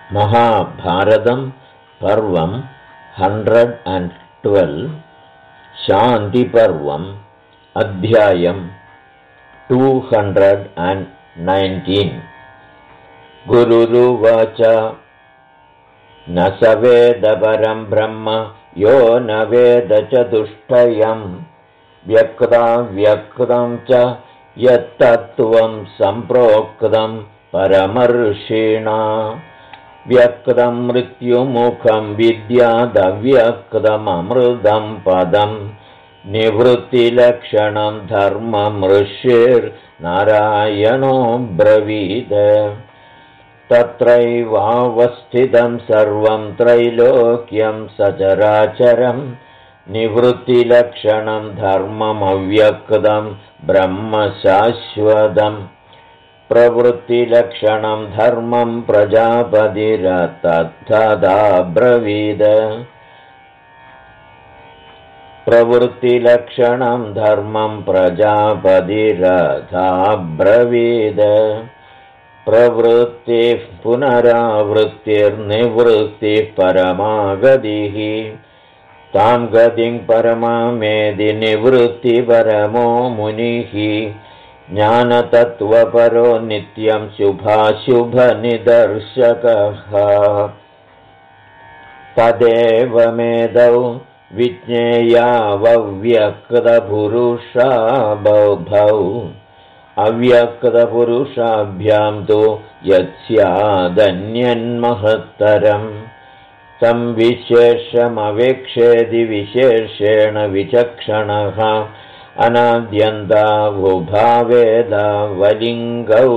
महाभारतं पर्वं 112 शान्तिपर्वम् अध्यायं 219 गुरुरुवाच न स वेद परं ब्रह्म यो न वेद चतुष्टयम् व्यक्तं च यत्तत्त्वं सम्प्रोक्तं परमर्षिणा व्यक्तं मृत्युमुखं विद्यादव्यक्तममृतं पदं निवृत्तिलक्षणं धर्ममृषिर्नारायणो ब्रवीद तत्रैवावस्थितं सर्वं त्रैलोक्यं सचराचरं निवृत्तिलक्षणं धर्ममव्यक्तं ब्रह्म शाश्वतम् प्रवृत्तिलक्षणं धर्मं प्रजापतिरतत्तदा ब्रवीद प्रवृत्तिलक्षणं धर्मं प्रजापतिरथा ब्रवीद प्रवृत्तिः पुनरावृत्तिर्निवृत्तिः परमागतिः तां गतिं परमामेदि निवृत्तिपरमो मुनिः ज्ञानतत्त्वपरो नित्यं शुभाशुभनिदर्शकः तदेवमेदौ विज्ञेयावव्यक्तपुरुषाबभौ अव्यक्तपुरुषाभ्यां तु यत्स्यादन्यन्महत्तरं तं विशेषमवेक्षेदि विशेषेण विचक्षणः अनाद्यन्तावुभावेदावलिङ्गौ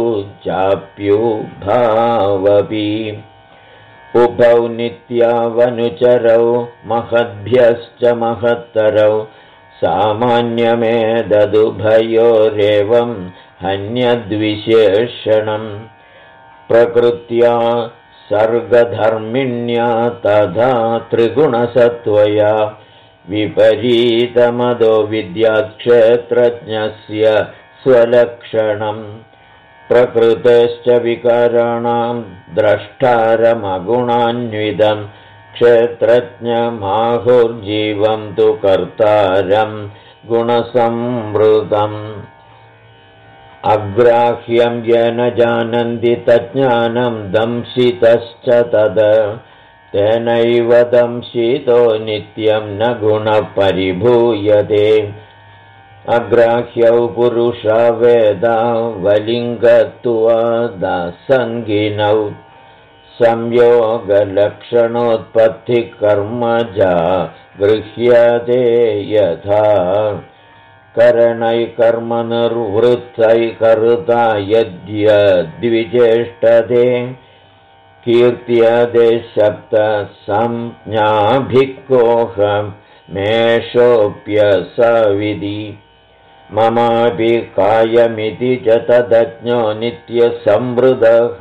चाप्युभावपि उभौ नित्यावनुचरौ महद्भ्यश्च महत्तरौ सामान्यमेतदुभयोरेवं हन्यद्विशेषणं प्रकृत्या सर्गधर्मिण्या तथा त्रिगुणसत्त्वया विपरीतमदो विद्याक्षेत्रज्ञस्य स्वलक्षणं प्रकृतेश्च विकाराणां द्रष्टारमगुणान्वितं क्षेत्रज्ञमाहुर्जीवं तु कर्तारं गुणसंवृतम् अग्राह्यं येन जानन्ति तज्ज्ञानं दंशितश्च तद तेनैव दंशितो नित्यं न गुणपरिभूयते अग्राह्यौ पुरुषा वेदावलिङ्गत्वादसङ्गिनौ संयोगलक्षणोत्पत्तिकर्मजा गृह्यते यथा करणैकर्मनिर्वृत्तैकर्ता यद्यद्विचेष्टते कीर्त्यते शब्दसंज्ञाभिक्कोऽहमेषोऽप्यसविधि ममापि कायमिति च तदज्ञो नित्यसंवृतः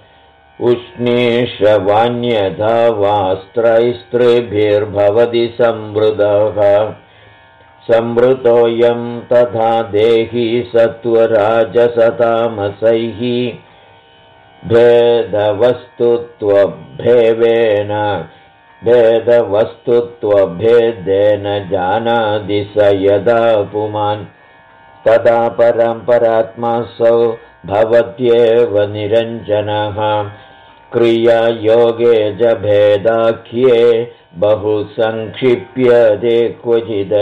उष्णीषवान्यथा वास्त्रैस्त्रिभिर्भवति संवृतः संवृतोऽयं तथा देही सत्त्वराजसतामसैः भेदवस्तुत्वभेदेन जानाति स यदा पुमान् तदा परम्परात्मासौ भवत्येव निरञ्जनः क्रियायोगे च भेदाख्ये बहु संक्षिप्यते क्वचित्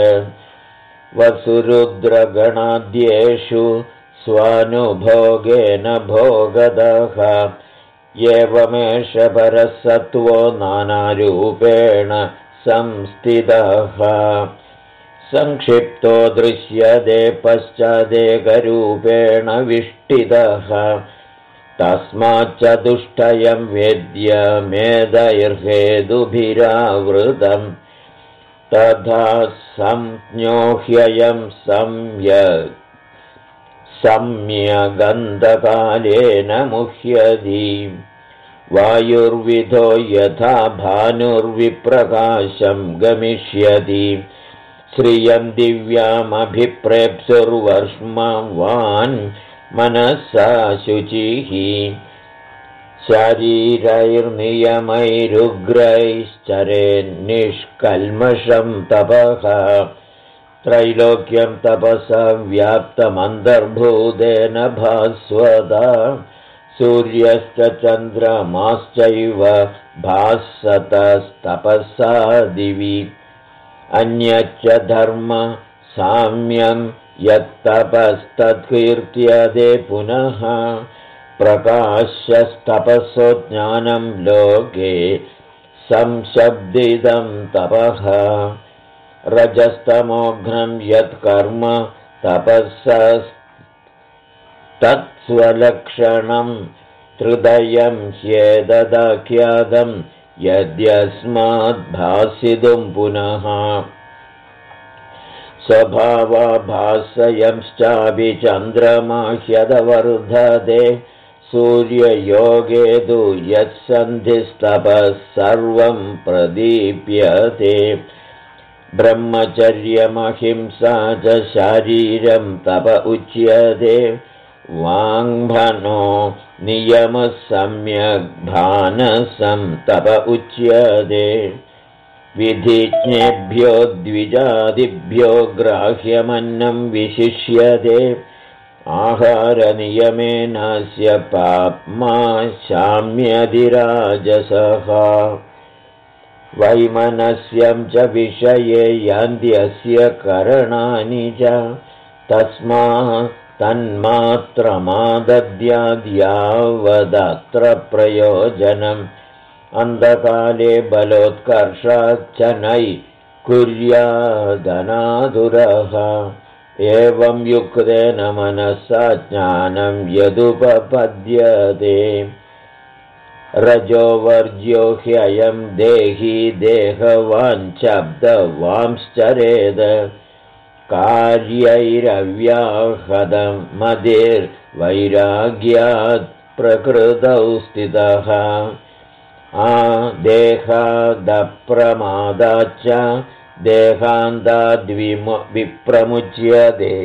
वसुरुद्रगणाद्येषु स्वानुभोगेन भोगदः एवमेष परसत्त्वो नानारूपेण संस्थितः संक्षिप्तो दृश्यते पश्चादेकरूपेण विष्टितः तस्माच्चतुष्टयं वेद्यमेदैर्हेतुभिरावृतं तथा संज्ञोह्ययं सम्यगन्धकालेन मुह्यति वायुर्विधो यथा भानुर्विप्रकाशं गमिष्यति श्रियं दिव्यामभिप्रेप्सुर्वर्ष्मवान् मनसा शुचिः शारीरैर्नियमैरुग्रैश्चरेन्निष्कल्मषं तपः त्रैलोक्यं तपसा व्याप्तमन्तर्भूतेन भास्वता सूर्यश्च चन्द्रमाश्चैव भासतस्तपसा दिवि अन्यच्च धर्म साम्यं यत्तपस्तत्कीर्त्यते पुनः प्रकाशस्तपसो ज्ञानं लोके संशब्दितं तपः रजस्तमोघ्नं यत्कर्म तपःस्तत्स्वलक्षणं त्रिदयं ह्येतदाख्यातं यद्यस्माद्भासितुं पुनः स्वभावाभासयंश्चापि चन्द्रमा ह्यदवर्धते सूर्ययोगे तु यत्सन्धिस्तपः सर्वं प्रदीप्यते ब्रह्मचर्यमहिंसा च शारीरं तप उच्यते वाङ्मनो नियमः सम्यग्भानसं तप उच्यते विधिज्ञेभ्यो द्विजादिभ्यो ग्राह्यमन्नं विशिष्यते आहारनियमेनास्य पाप्मा शाम्यधिराजसः वैमनस्यं च विषये यान्त्यस्य करणानि च तस्मात् तन्मात्रमादद्याद्यावदत्र प्रयोजनम् अन्धकाले बलोत्कर्षाच्च नै कुर्यादनादुरः एवं युक्तेन मनसा ज्ञानं यदुपपद्यते रजोवर्ज्यो ह्ययं देही देहवाञ्छब्दवांश्चरेद कार्यैरव्याहतमतिर्वैराग्यात् प्रकृतौ स्थितः देहादप्रमादाच्च देहान्ताद्विप्रमुच्यते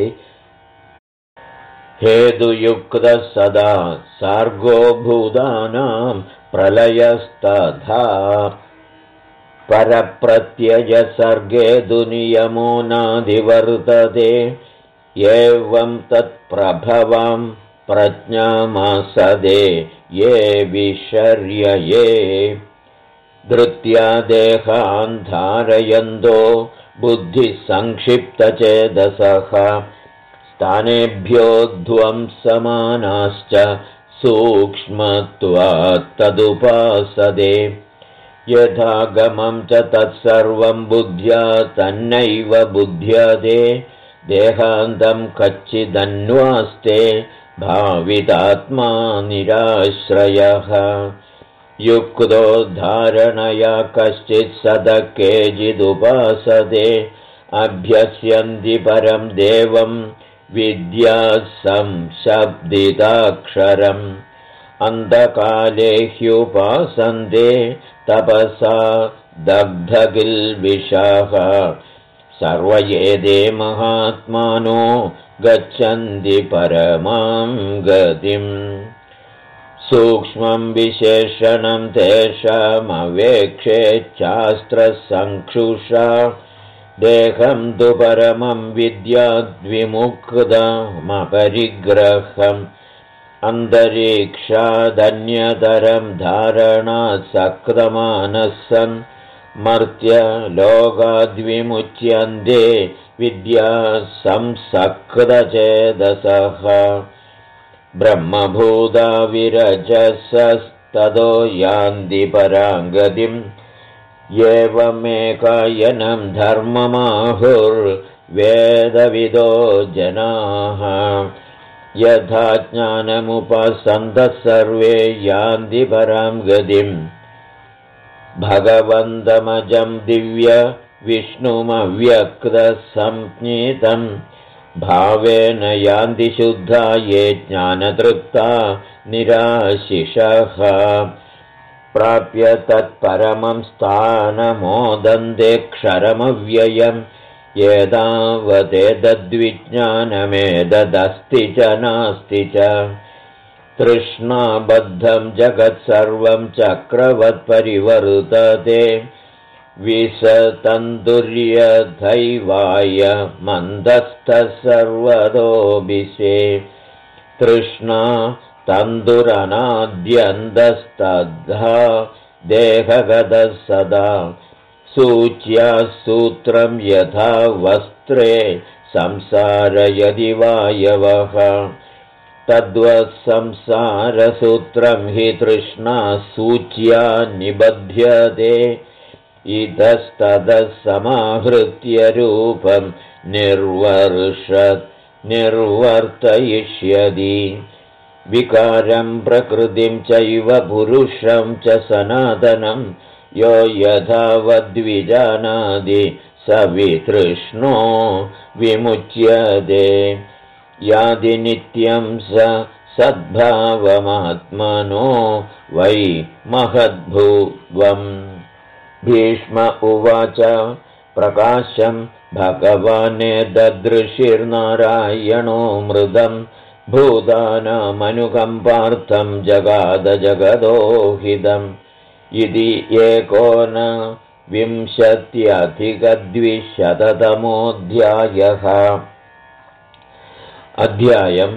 हेतुयुक्तः सदा सर्गो भूतानां प्रलयस्तथा परप्रत्ययसर्गे दुनियमो नाधिवर्तते एवं तत्प्रभवं प्रज्ञामासदे ये विशर्यये धृत्या देहान्धारयन्तो बुद्धिसंक्षिप्तचेतसः स्थानेभ्यो ध्वंसमानाश्च सूक्ष्मत्वात् तदुपासते यथागमं च तत्सर्वं बुद्ध्या तन्नैव बुध्यते देहान्तं कच्चिदन्वास्ते भावितात्मा निराश्रयः युक्तो धारणया कश्चित् सदकेचिदुपासते अभ्यस्यन्ति परं देवं विद्या संशब्दिताक्षरम् अन्धकाले ह्युपासन्ते तपसा दग्धकिल्बिषाः सर्वयेते महात्मानो गच्छन्ति परमां गतिम् सूक्ष्मं विशेषणं तेषामवेक्षेच्छास्त्रसङ्क्षुषा देहं तु परमं विद्याद्विमुक्तमपरिग्रहम् अन्तरिक्षादन्यतरं धारणात् सक्तमानः सन् मर्त्यलोकाद्विमुच्यन्ते विद्या संसक्तचेतसः ब्रह्मभूता विरजसस्ततो यान्ति पराङ्गतिम् एवमेकायनं धर्ममाहुर्वेदविदो जनाः यथा ज्ञानमुपसन्तः सर्वे यान्ति परां गतिम् भगवन्तमजं दिव्य विष्णुमव्यक्तसंज्ञितं भावेन यान्ति शुद्धा ये ज्ञानतृप्ता निराशिषः प्राप्य तत्परमं स्थानमोदन्ते क्षरमव्ययम् एतावदेतद्विज्ञानमेतदस्ति च नास्ति च तृष्णाबद्धं जगत्सर्वं चक्रवत्परिवर्तते विसतन्तुर्यथैवाय मन्दस्थः सर्वतोऽभिषे तृष्णा तन्तुरनाद्यन्तस्तद्धा देहगतः सदा सूच्या सूत्रं यथा वस्त्रे संसारयदि वायवः तद्वत् संसारसूत्रं हि तृष्णा सूच्या निबध्यते इतस्ततः समाहृत्य रूपं निर्वर्तयिष्यति विकारं प्रकृतिं चैव पुरुषं च सनातनं यो यथावद्विजानाति स वितृष्णो विमुच्यते यादि नित्यं स सद्भावमात्मनो वै महद्भुवम् भीष्म उवाच प्रकाशं भगवाने ददृशिर्नारायणो मृदं भूतानामनुकम्पार्थं जगादजगदोहितम् इति 19विंशत्यधिकद्विशततमोऽध्यायः अध्यायं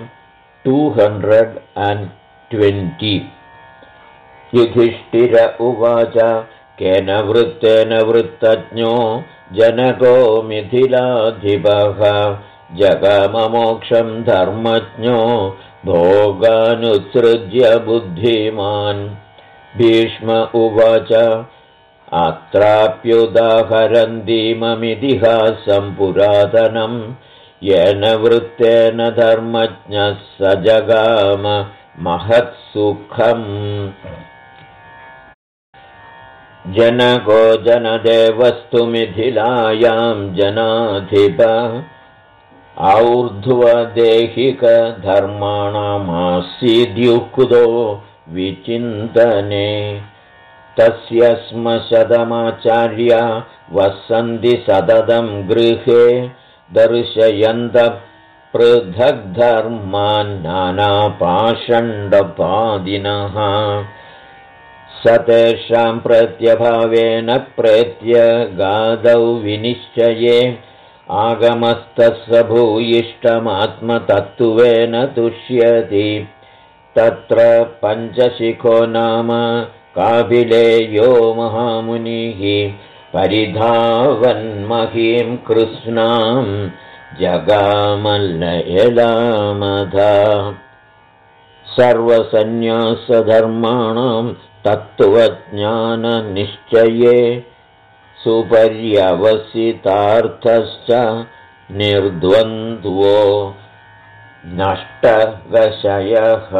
220 युधिष्ठिर उवाच केन वृत्तेन वृत्तज्ञो जनको मिथिलाधिपः जगाममोक्षं धर्मज्ञो भोगानुत्सृज्य बुद्धिमान् भीष्म उवाच अत्राप्युदाहरन्तीममितिहासं पुरातनं येन वृत्तेन धर्मज्ञः स जगाम महत्सुखम् जनको जनदेवस्तु मिथिलायां जनाधिप और्ध्वदेहिकधर्माणामासीद्युक्तो विचिन्तने तस्य स्म शतमाचार्या वसन्ति सततं गृहे दर्शयन्तः पृथग्धर्मान् नानापाषण्डपादिनः स तेषां प्रत्यभावेन प्रेत्य गादौ विनिश्चये आगमस्तस्य भूयिष्ठमात्मतत्त्वेन तुष्यति तत्र पञ्चशिखो नाम कापिलेयो महामुनिः परिधावन्महीं कृष्णां जगामल्लयलामधा सर्वसन्न्यासधर्माणां तत्त्वज्ञाननिश्चये सुपर्यवसितार्थश्च निर्द्वन्द्वो नष्टवशयः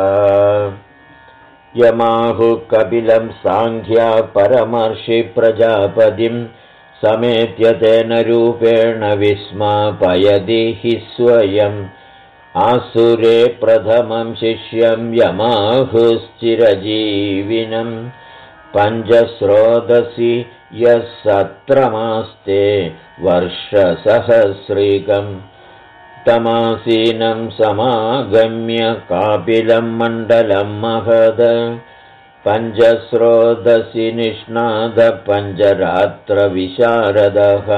यमाहुः कपिलं साङ्ख्या परमर्षि प्रजापतिं समेत्य तेन रूपेण विस्मापयति हि स्वयम् आसुरे प्रथमं शिष्यं यमाहुश्चिरजीविनं पञ्चस्रोदसि यः सत्रमास्ते वर्षसहस्रिकम् तमासीनं समागम्य कापिलं मण्डलं महद पञ्चस्रोदसि निष्णाद पञ्चरात्रविशारदः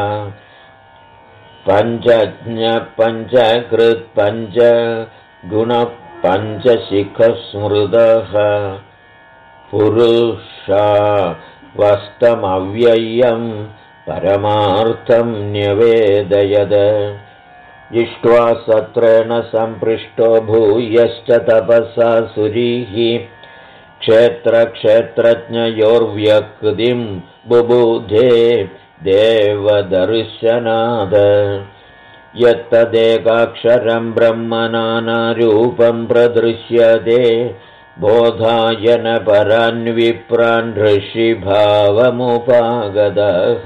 पञ्चज्ञ पञ्चकृत् पञ्चगुणः पञ्चशिखस्मृतः पुरुषा वस्तमव्ययं परमार्थं न्यवेदयद इष्ट्वा सत्रेण सम्पृष्टो भूयश्च तपसा सुरीः क्षेत्रक्षेत्रज्ञयोर्व्यक्तिं बुबुधे देवदर्शनाद यत्तदेकाक्षरं ब्रह्मनानारूपं प्रदृश्यते बोधायन परान्विप्रान् ऋषिभावमुपागतः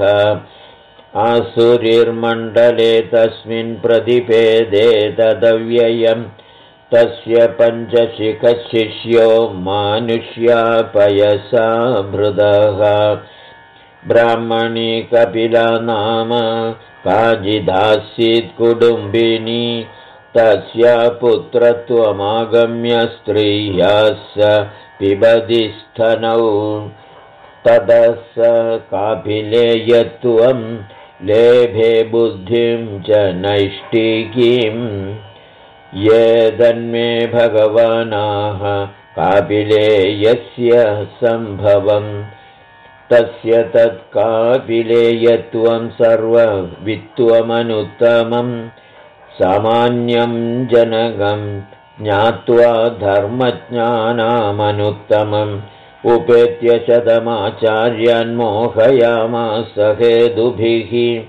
आसुरीर्मण्डले तस्मिन् प्रतिपेदे तदव्ययम् तस्य पञ्चशिखशिष्यो मानुष्या पयसा भृदः ब्राह्मणी कपिला नाम काचिदासीत् कुटुम्बिनी तस्य पुत्रत्वमागम्य स्त्रियः स पिबति स्तनौ ततः स कापिलेयत्वं लेभे बुद्धिं च नैष्टिकीम् ये तन्मे भगवानाः कापिलेयस्य सम्भवम् तस्य तत्कापिलेयत्वं सर्ववित्वमनुत्तमम् सामान्यं जनकं ज्ञात्वा धर्मज्ञानामनुत्तमम् उपेत्य शतमाचार्यान् मोहयामास हेतुभिः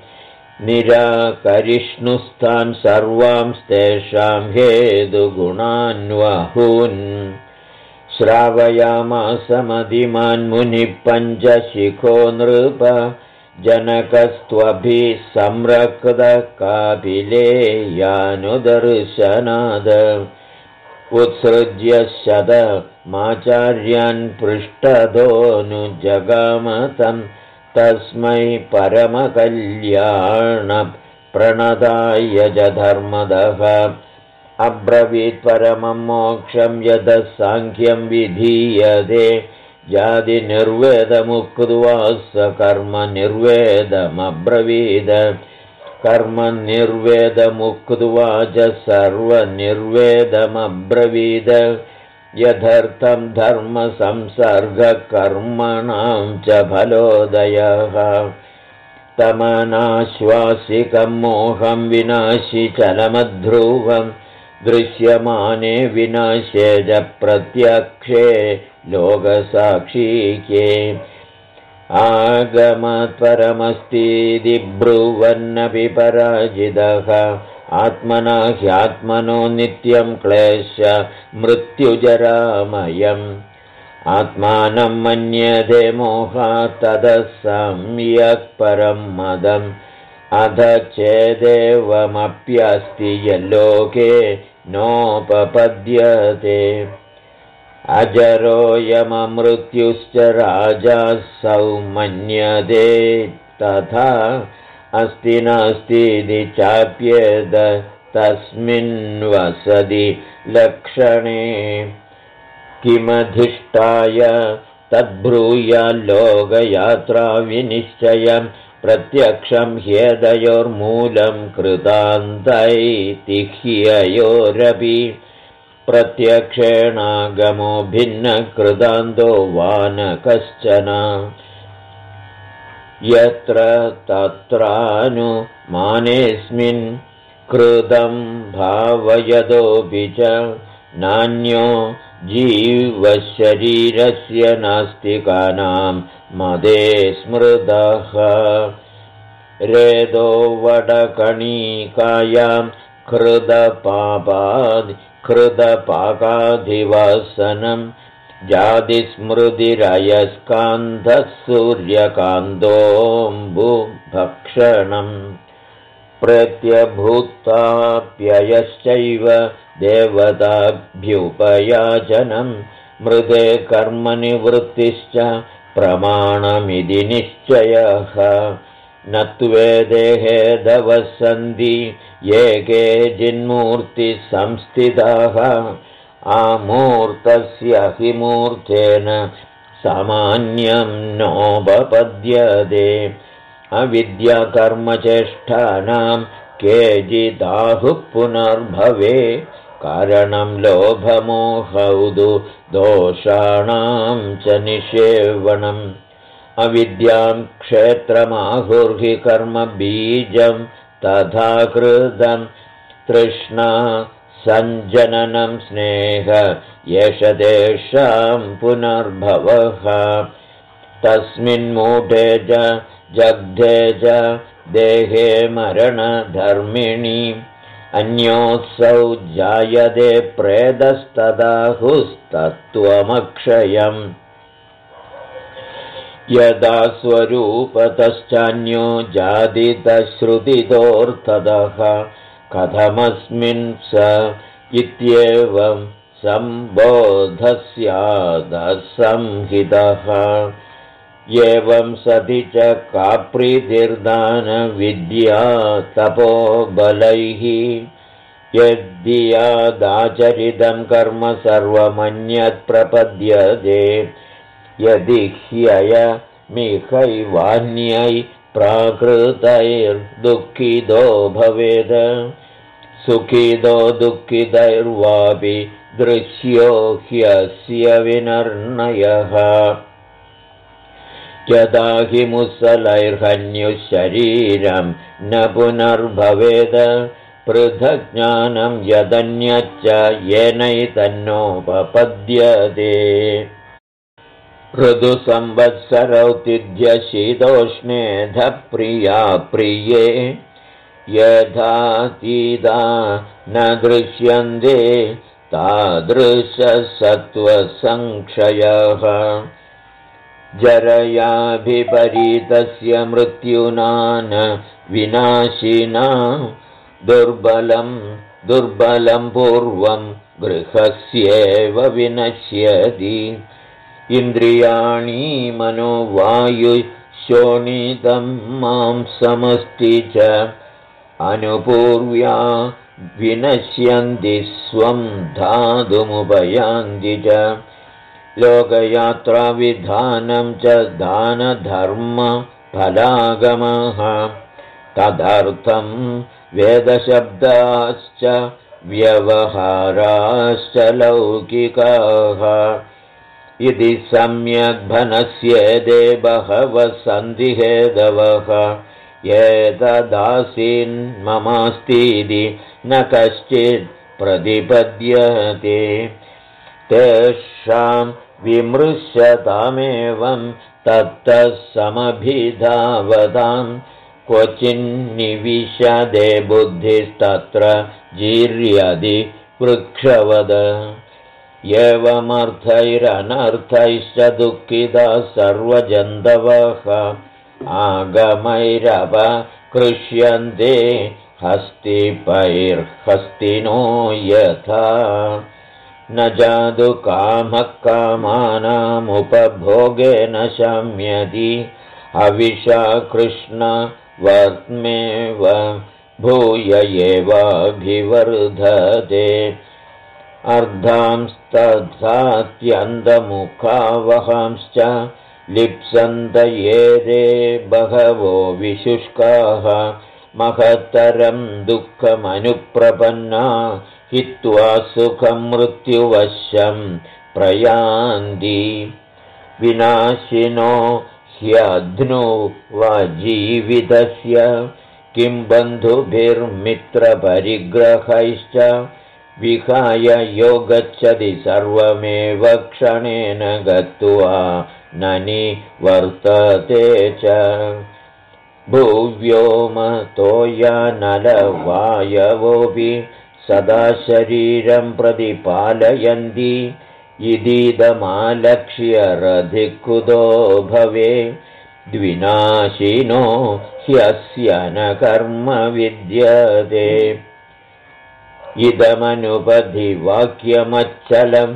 निराकरिष्णुस्तान् सर्वांस्तेषां हेतुगुणान्वहून् श्रावयामास मतिमान् मुनिः पञ्चशिखो नृप जनकस्त्वभिः संरक्तकापिलेयानुदर्शनाद उत्सृज्य शतमाचार्यान् पृष्ठतोऽनुजगामतं तस्मै परमकल्याणप्रणदाय च धर्मदः अब्रवीत् परमं मोक्षं यतः साङ्ख्यं विधीयते जातिनिर्वेदमुक्त्वा स कर्मनिर्वेदमब्रवीद कर्मनिर्वेदमुक्त्वा च सर्वनिर्वेदमब्रवीद यथर्थं धर्मसंसर्गकर्मणां च फलोदयः तमनाश्वासिकं मोहं विनाशि चलमध्रुवं दृश्यमाने विनाशे च प्रत्यक्षे लोकसाक्षीके आगमत्परमस्तीति ब्रुवन्नपि पराजितः आत्मना ह्यात्मनो नित्यं क्लेश मृत्युजरामयम् आत्मानं मन्यते मोहात् ततः सम्यक् परं मदम् अध चेदेवमप्यस्ति यल्लोके नोपपद्यते अजरोऽयममृत्युश्च राजासौ मन्यते तथा अस्ति नास्तीति चाप्येद तस्मिन्वसति लक्षणे किमधिष्ठाय तद्ब्रूयाल्लोकयात्रा विनिश्चयं प्रत्यक्षं ह्येतयोर्मूलं कृतान्तैतिह्ययोरपि प्रत्यक्षेणागमो भिन्नकृतान्तो वा न कश्चन यत्र तत्रानुमानेऽस्मिन् कृतं भावयदोऽपि च नान्यो जीवशरीरस्य नास्तिकानां मदे स्मृतः रेदो वडकणिकायां कृतपाकाधिवासनं जातिस्मृतिरयस्कान्धः सूर्यकान्तोऽम्बुभक्षणम् प्रत्यभूताप्ययश्चैव देवताभ्युपयाचनं मृदे कर्मनिवृत्तिश्च प्रमाणमिति निश्चयः न त्वेदेहेदवः सन्ति ये केचिन्मूर्तिः संस्थिताः आमूर्तस्य हि मूर्तेन सामान्यं नोपपद्यते अविद्याकर्मचेष्टानां केचिदाहुः पुनर्भवे कारणं लोभमोहौ दोषाणां च निषेवणम् अविद्यां क्षेत्रमाहुर्हि कर्मबीजं तथा कृतं तृष्णा सञ्जननं स्नेह एष तेषां पुनर्भवः तस्मिन्मूढे च जग्धे च देहे मरणधर्मिणि अन्योत्सौ जायते प्रेतस्तदाहुस्तत्त्वमक्षयम् यदा स्वरूपतश्चान्यो जादितश्रुतितोऽर्थतः कथमस्मिन् स इत्येवं सम्बोधस्यादसंहितः एवं सति च काप्रीतिर्दानविद्या तपोबलैः यद्दियादाचरितं कर्म सर्वमन्यत् प्रपद्यते यदि ह्ययमिहैवान्यै प्राकृतैर्दुःखितो भवेद सुखितो दुःखितैर्वापि दृश्यो ह्यस्य विनर्णयः यदा हि मुसलैर्हन्युः शरीरं न पुनर्भवेद पृथग्ज्ञानं यदन्यच्च येनैतन्नोपपद्यते ऋतुसंवत्सरौ तिथ्य शीतोष्णेऽधः प्रिया प्रिये यथातीता न दृश्यन्ते तादृशसत्त्वसंक्षयः जरयाभिपरीतस्य मृत्युना न विनाशिना दुर्बलं पूर्वं गृहस्येव विनश्यति इन्द्रियाणि मनोवायुशोणितं मांसमस्ति च अनुपूर्व्या विनश्यन्ति स्वं धातुमुपयान्ति च लोकयात्राविधानं च दानधर्मफलागमः तदर्थं वेदशब्दाश्च व्यवहाराश्च लौकिकाः इति सम्यग्भनस्येते बहवः सन्धिहेतवः एतदासीन्ममास्तीति न कश्चित् प्रतिपद्यते तेषां विमृश्यतामेवं तत्तः समभिधावतां क्वचिन्निविशदे बुद्धिस्तत्र जीर्यति वृक्षवद एवमर्थैरनर्थैश्च दुःखिताः सर्वजन्तवः आगमैरपकृष्यन्ते हस्तिपैर्हस्तिनो यथा न जातु कामः कामानामुपभोगेन शम्यति हविषा कृष्णवर्त्मेव भूय एवाभिवर्धते अर्धांस्तथात्यन्तमुखावहांश्च लिप्सन्त एते बहवो विशुष्काः महत्तरं दुःखमनुप्रपन्ना हित्वा सुखं मृत्युवशं प्रयान्ति विनाशिनो ह्यध्नुवजीवितस्य किं बन्धुभिर्मित्रपरिग्रहैश्च विहाय यो गच्छति सर्वमेव क्षणेन गत्वा न निवर्तते च भुव्योमतोयानलवायवोऽपि सदा शरीरं प्रतिपालयन्ति इदीदमालक्ष्य रधिकुतो भवे द्विनाशिनो ह्यस्य न कर्म विद्यते इदमनुपधिवाक्यमच्चलं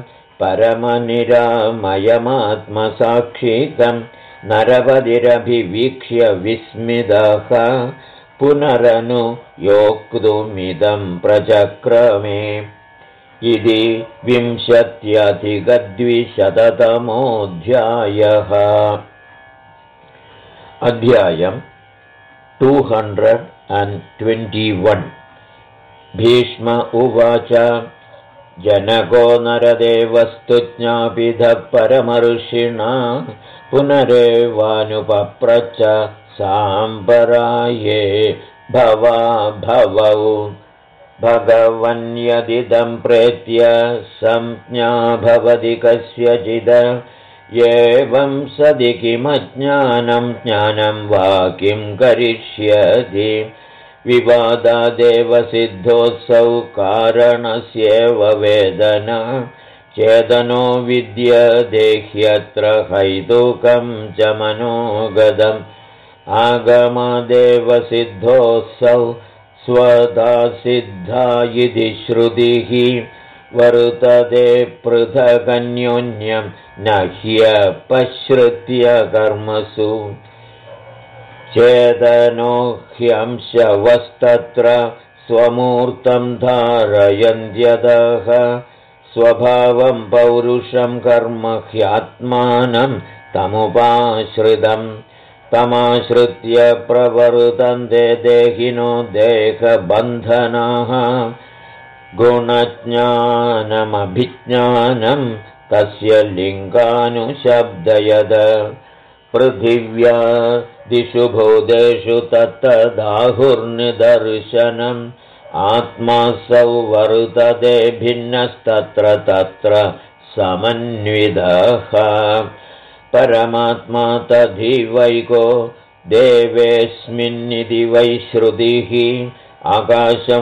परमनिरामयमात्मसाक्षिकं नरपतिरभिवीक्ष्य विस्मितः पुनरनु योक्तुमिदं प्रचक्रमे इति 20+200तमोऽध्यायः अध्यायं 221 भीष्म उवाच जनको नरदेवस्तु ज्ञापितः परमर्षिणा पुनरेवानुपप्रच्छ साम्बराये भवौ भगवन्यदिदं प्रेत्य संज्ञा भवति कस्यचिद एवं सदि किमज्ञानं ज्ञानं वा किं करिष्यति विवादादेव सिद्धोऽसौ कारणस्येव वेदना चेदनो विद्यते ह्यत्र हैतुकं च मनोगतम् आगमादेव सिद्धोऽसौ स्वधा सिद्धा इति श्रुतिः वर्तते पृथगन्योन्यं न ह्यपश्रुत्य कर्मसु चेदनो ह्यंशवस्तत्र स्वमूर्तं धारयन्त्यदः स्वभावं पौरुषं कर्म ह्यात्मानं तमुपाश्रितं तमाश्रित्य प्रवर्तन्ते देहिनो देहबन्धनाः गुणज्ञानमभिज्ञानं तस्य लिङ्गानुशब्दयद पृथिव्या दिशु भूतेषु तत्तदाहुर्निदर्शनम् आत्मासौ वर्तते भिन्नस्तत्र तत्र समन्वितः परमात्मा तथैवैको देवेऽस्मिन्निति वै श्रुतिः आकाशं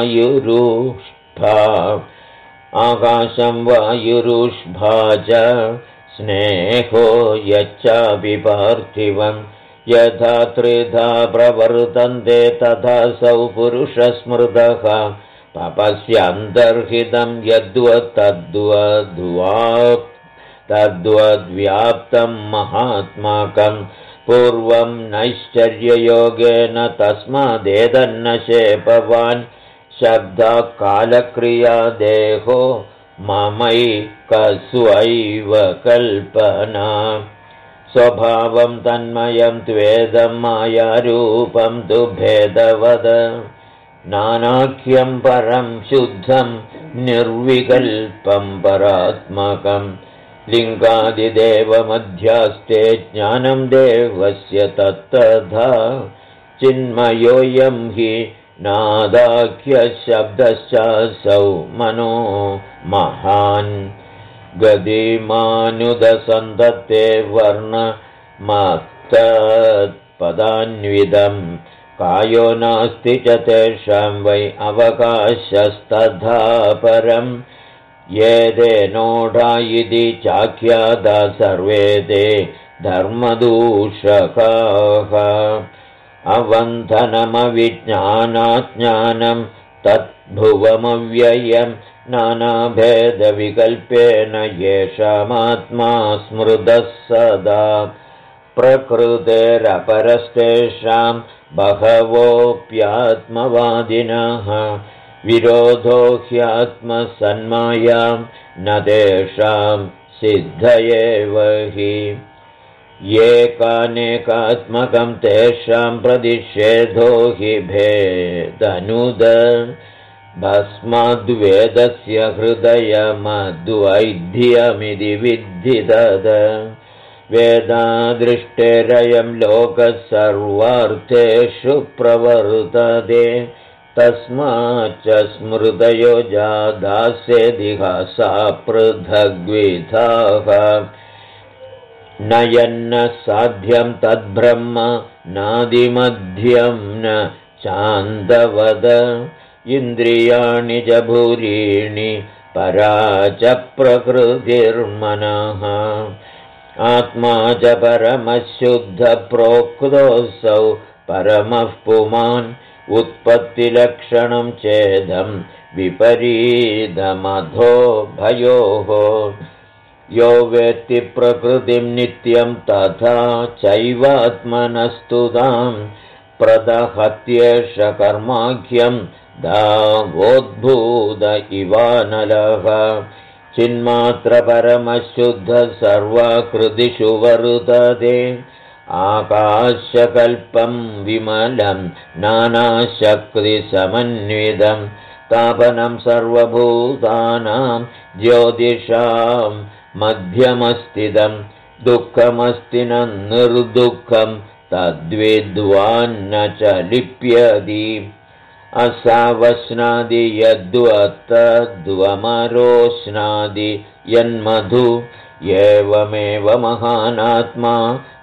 वायुरुष्भा च स्नेहो यच्चापि पार्थिवं यथा त्रिधा प्रवर्तन्ते तथा सौ पुरुषस्मृतः पपस्यान्तर्हितं तद्वद्व्याप्तं महात्माकं पूर्वं नैश्चर्ययोगेन तस्मादेतन्न शेपवान् शब्दकालक्रिया देहो ममैकस्वैव कल्पना स्वभावं तन्मयं त्वेदं मायारूपं तु भेदवद नानाख्यं परं शुद्धं निर्विकल्पं परात्मकं लिङ्गादिदेवमध्यास्ते ज्ञानं देवस्य तत्तथा चिन्मयोऽयं हि नादाख्यशब्दश्चासौ मनो महान् गदिमानुदसन्तते वर्णमत्तत्पदान्वितं कायो नास्ति च तेषां वै अवकाशस्तथा परं ये तेनोढा इति चाख्याता सर्वे ते धर्मदूषकाः अवन्धनमविज्ञानाज्ञानं तद्भुवमव्ययं नानाभेदविकल्पेन येषामात्मा स्मृतः सदा प्रकृतेरपरस्तेषां बहवोऽप्यात्मवादिनः विरोधो ह्यात्मसन्मायां न तेषां सिद्धयेव हि एकानेकात्मकं तेषां प्रतिषेधो हि भेदनुद भस्माद्वेदस्य हृदयमद्वैध्यमिति विद्धितद वेदादृष्टेरयं लोकः सर्वार्थेषु प्रवर्तते तस्माच्च स्मृतयो जादास्येदिहासा पृथग्विधाः न यन्न साध्यं तद्ब्रह्म नादिमध्यं न चान्दवद इन्द्रियाणि च भूरीणि परा च प्रकृतिर्मनः आत्मा च परमशुद्धप्रोक्तोऽसौ परमः पुमान् उत्पत्तिलक्षणं चेदं विपरीतमधो भयोः यो वेत्ति प्रकृतिं नित्यं तथा चैवात्मनस्तुतां प्रदहत्येष कर्माख्यं दावोद्भूत इवानलः चिन्मात्रपरमशुद्धः सर्वाकृतिषु वर्तते आकाशकल्पं विमलं नानाशक्तिसमन्वितं तापनं सर्वभूतानां ज्योतिषां मध्यमस्थितं दुःखमस्ति न निर्दुःखं तद्विद्वान्न च लिप्यति असावस्नादि यद्वत्तद्वमरोष्णादि यन्मधु एवमेव महानात्मा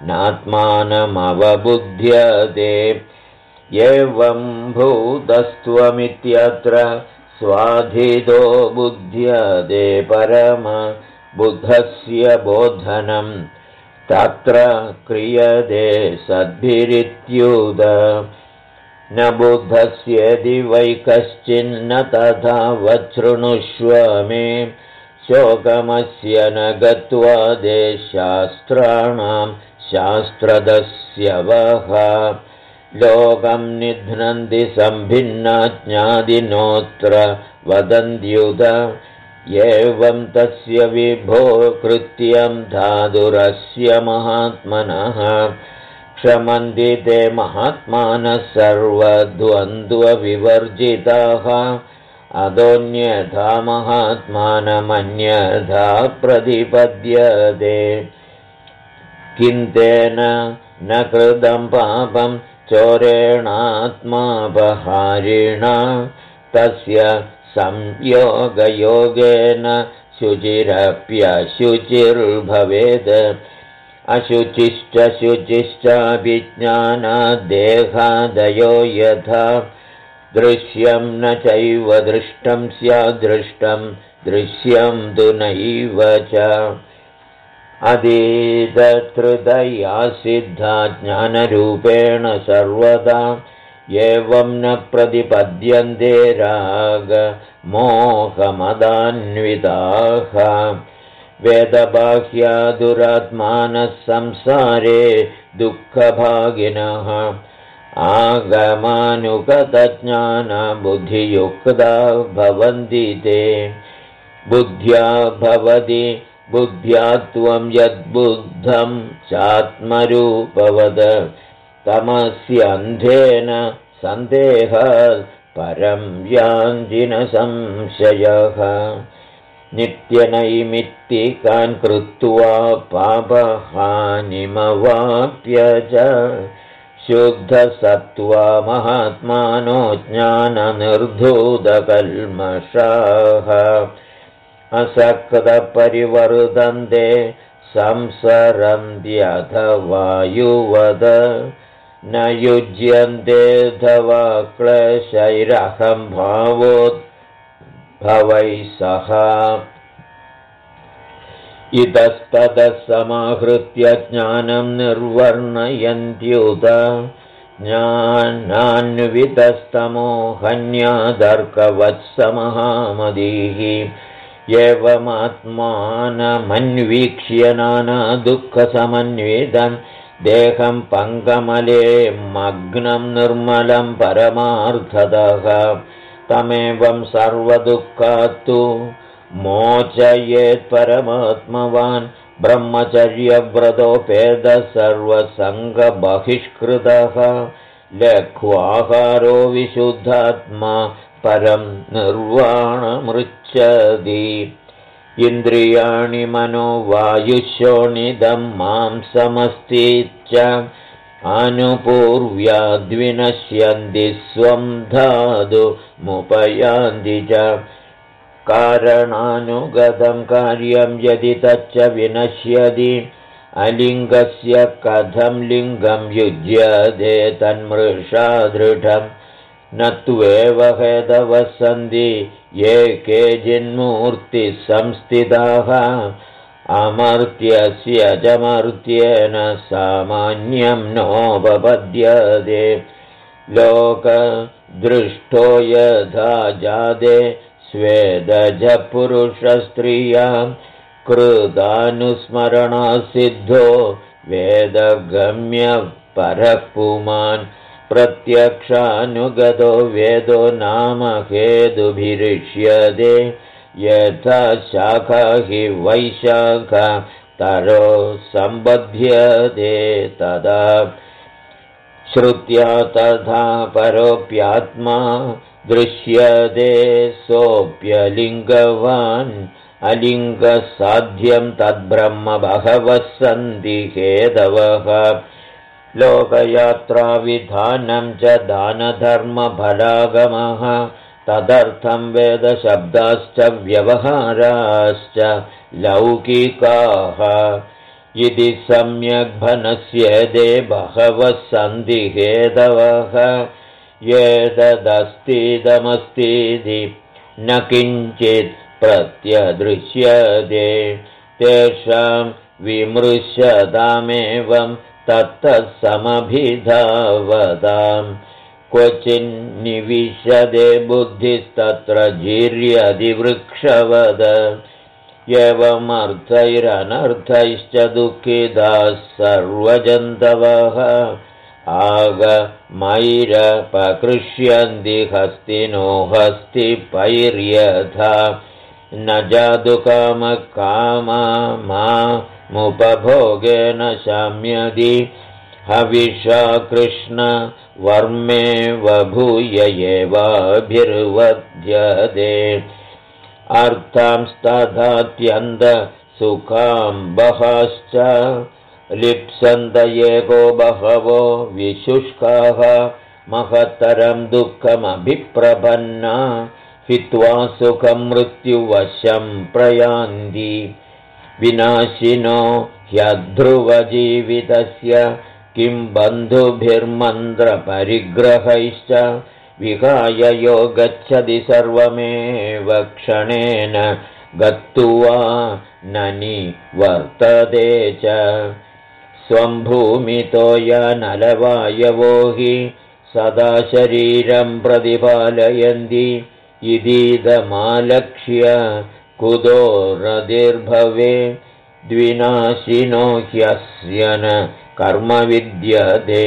नात्मानमवबुध्यते एवं भूतस्त्वमित्यत्र स्वाधितो बुध्यते परम बुद्धस्य बोधनं तत्र क्रियते सद्भिरित्युद न बुद्धस्येदि वै कश्चिन्न तथा वच्छृणुष्व मे शोकमस्य न गत्वा देशास्त्राणां शास्त्रदस्य वः लोकं निध्नन्ति सम्भिन्नाज्ञादिनोऽत्र वदन्त्युत एवं तस्य विभो कृत्यं धातुरस्य महात्मनः क्षमन्ति ते महात्मानः सर्वद्वन्द्वविवर्जिताः अदोन्यथा महात्मानमन्यथा प्रतिपद्यते किन्तेन न कृतं पापं चोरेणात्मापहारिणा तस्य संयोगयोगेन शुचिरप्यशुचिर्भवेत् अशुचिश्च शुचिश्चाभिज्ञानाद्देहादयो यथा दृश्यं न चैव दृष्टं स्यादृष्टं दृश्यं तु नैव च अधीतहृदया सिद्धा ज्ञानरूपेण सर्वदा एवं न प्रतिपद्यन्ते रागमोहमदान्विताः वेदबाह्या दुरात्मानः संसारे दुःखभागिनः आगमानुगतज्ञाना बुद्धियुक्ता भवन्ति ते बुद्ध्या भवति बुद्ध्या त्वं यद्बुद्धं चात्मरूपवद तमस्यन्धेन सन्देहात् परं यान्ति न संशयः नित्यनैमित्तिकान् कृत्वा पापहानिमवाप्य च शुद्धसत्त्वा महात्मानो ज्ञाननिर्धूतकल्मषाः असक्तपरिवर्तन्ते संसरन्त्यथवायुवद न युज्यन्तेऽथवा क्लेशैरहम्भावोद्भवैः सह इतस्ततः समाहृत्य ज्ञानं निर्वर्णयन्त्युत ज्ञानान्वितस्तमोहन्यादर्कवत्समहामदीः एवमात्मानमन्वीक्ष्य नानादुःखसमन्वितं देहं पङ्कमले मग्नं निर्मलं परमार्थतः तमेवं सर्वदुःखात्तु मोचयेत् परमात्मवान् ब्रह्मचर्यव्रतोपेदः सर्वसङ्गबहिष्कृतः लघ्वाहारो विशुद्धात्मा परं निर्वाणमृच्छति इन्द्रियाणि मनोवायुशोणिदं मांसमस्ति च अनुपूर्व्याद्विनश्यन्ति स्वं धातुमुपयान्ति च कारणानुगतं कार्यं यदि तच्च विनश्यति अलिङ्गस्य कथं लिङ्गं युज्यते तन्मृषा दृढम् न त्वेव हेतवः सन्ति ये केचिन्मूर्तिः संस्थिताः अमर्त्यस्य चमर्त्येन सामान्यं नोपपद्यते लोकदृष्टो यथा जाते स्वेदजपुरुषस्त्रियां कृतानुस्मरणासिद्धो वेदगम्यः परः पुमान् प्रत्यक्षानुगतो वेदो नाम हेतुभिरिष्यते यथा शाखा हि वैशाखा तरो सम्बध्यते तदा श्रुत्या तथा परोऽप्यात्मा दृश्यते सोऽप्यलिङ्गवान् अलिङ्गसाध्यं तद्ब्रह्म बहवः सन्ति हेतवः लोकयात्राविधानं च दानधर्मफलागमः तदर्थं वेदशब्दाश्च व्यवहाराश्च लौकिकाः इति सम्यग्भनस्येते बहवः सन्ति हेतवः एतदस्तीदमस्तीति न किञ्चित् प्रत्यदृश्यते तेषां विमृश्यतामेवं तत्तत्समभिधावतां क्वचिन्निविशदे बुद्धिस्तत्र जीर्यधिवृक्षवद एवमर्थैरनर्थैश्च दुःखिताः सर्वजन्तवः आगमैरपकृष्यन्ति हस्तिनो हस्तिपैर्यथा न जादुकामकामामुपभोगेन शम्यति हविषा कृष्णवर्मेव भूय एवाभिर्वध्यते अर्थांस्तथात्यन्तसुखाम्बहाश्च लिप्सन्त एको बहवो विशुष्काः महत्तरं दुःखमभिप्रपन्ना हित्वा सुखं मृत्युवशं प्रयान्ति विनाशिनो ह्यध्रुवजीवितस्य किं बन्धुभिर्मन्त्रपरिग्रहैश्च विहाय यो गच्छति सर्वमेव क्षणेन गत्वा न निवर्तते च स्वं भूमितो यानलवायवो हि सदा शरीरं प्रतिपालयन्ति इदीदमालक्ष्य कुतो रतिर्भवे द्विनाशिनो ह्यस्य न कर्म विद्यते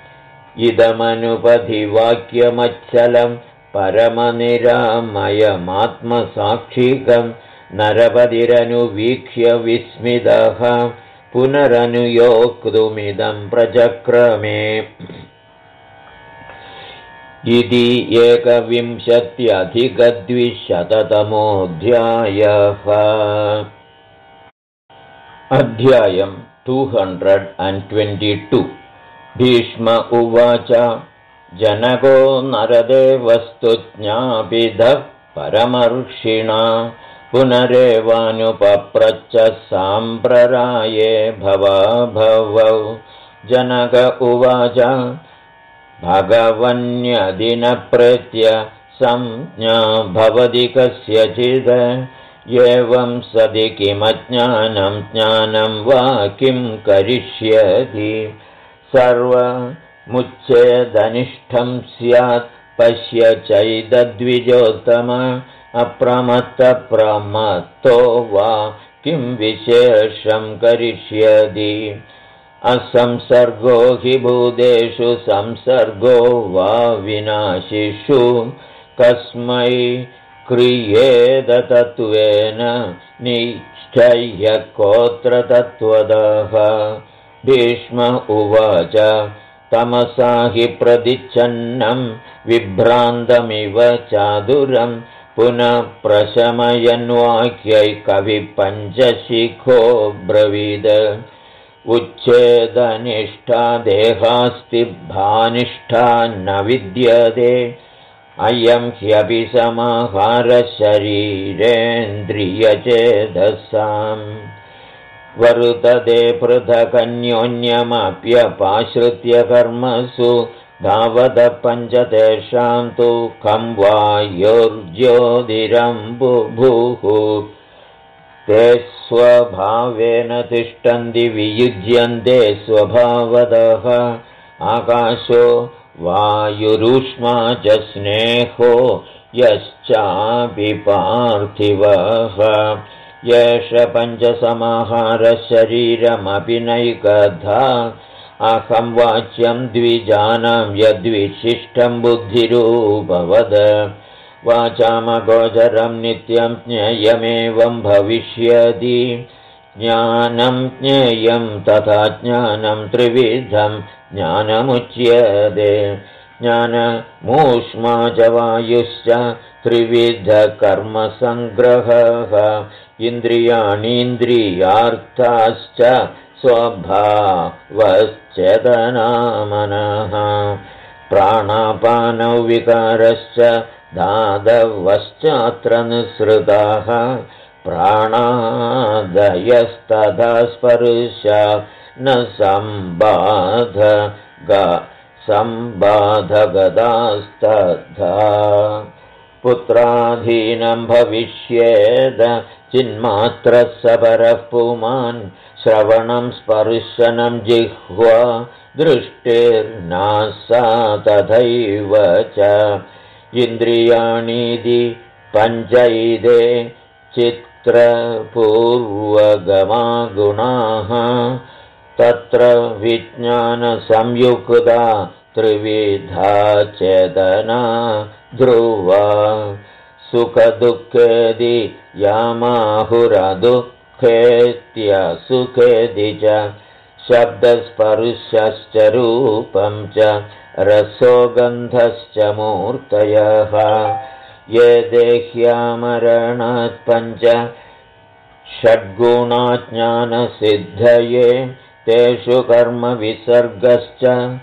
इदमनुपधिवाक्यमच्छलं परमनिरामयमात्मसाक्षिकं नरपतिरनुवीक्ष्य विस्मितः पुनरनुयोक्तुमिदं प्रचक्रमे इति एकविंशत्यधिकद्विशततमोऽध्यायः। अध्यायं 222। भीष्म उवाच जनको नरदेवस्तु ज्ञापितः परमर्षिणा पुनरेवानुपप्रच्छ साम्प्रराये भवाभवौ। जनक उवाच भगवन्यदिनप्रेत्य संज्ञा भवति कस्यचित् एवं सदि किमज्ञानं ज्ञानं वा किं करिष्यति सर्वमुच्चेदनिष्ठं स्यात् पश्य चैदद्विजोत्तम अप्रमत्तप्रमत्तो वा किं विशेषं करिष्यति असंसर्गो हि भूतेषु संसर्गो वा विनाशिषु कस्मै क्रियेद तत्त्वेन निश्चय्य कोत्र तत्त्वतः। भीष्म उवाच तमसा हि प्रतिच्छन्नं विभ्रान्तमिव चादुरं पुनः प्रशमयन्वाक्यै कविपञ्चशिखो ब्रवीद उच्छेदनिष्ठा देहास्ति भानिष्ठा न विद्यते अयं ह्यपि समाहारशरीरेन्द्रियचेदसाम् वर्तते पृथगन्योन्यमप्यपाश्रित्य कर्मसु धावत पञ्चतेषां तु खं वायुर्ज्योतिरम्बुभुः ते स्वभावेन तिष्ठन्ति वियुज्यन्ते स्वभावतः आकाशो वायुरूष्मा च स्नेहो यश्चापि पार्थिवः येष पञ्चसमाहारशरीरमपि नैकधा अहं वाच्यं द्विजानां यद्विशिष्टं बुद्धिरूपवद वाचामगोचरं नित्यं ज्ञेयमेवं भविष्यति ज्ञानं ज्ञेयं तथा ज्ञानं त्रिविधं ज्ञानमुच्यते ज्ञानमूष्मा च वायुश्च त्रिविधकर्मसङ्ग्रहः इन्द्रियाणीन्द्रियार्थाश्च स्वभावश्चेतनामनः प्राणापानौ विकारश्च धातवश्चात्र निःसृताः प्राणादयस्तथा स्पर्श न संबाधगदास्तथा पुत्राधीनं भविष्येद चिन्मात्रः पुमान् श्रवणं स्पर्शनं जिह्वा दृष्टिर्नासा तथैव च इन्द्रियाणीति पञ्चैदे चित्रपूर्वगमा गुणाः तत्र विज्ञानसंयुक्ता त्रिविधा चेतना ध्रुवा सुखदुःखेदि यामाहुरदुःखेत्यसुखेदि च शब्दस्पर्शश्च रूपं च रसो गन्धश्च मूर्तयः ये देह्यामरणात् पञ्च षड्गुणाज्ञानसिद्धये तेषु कर्मविसर्गश्च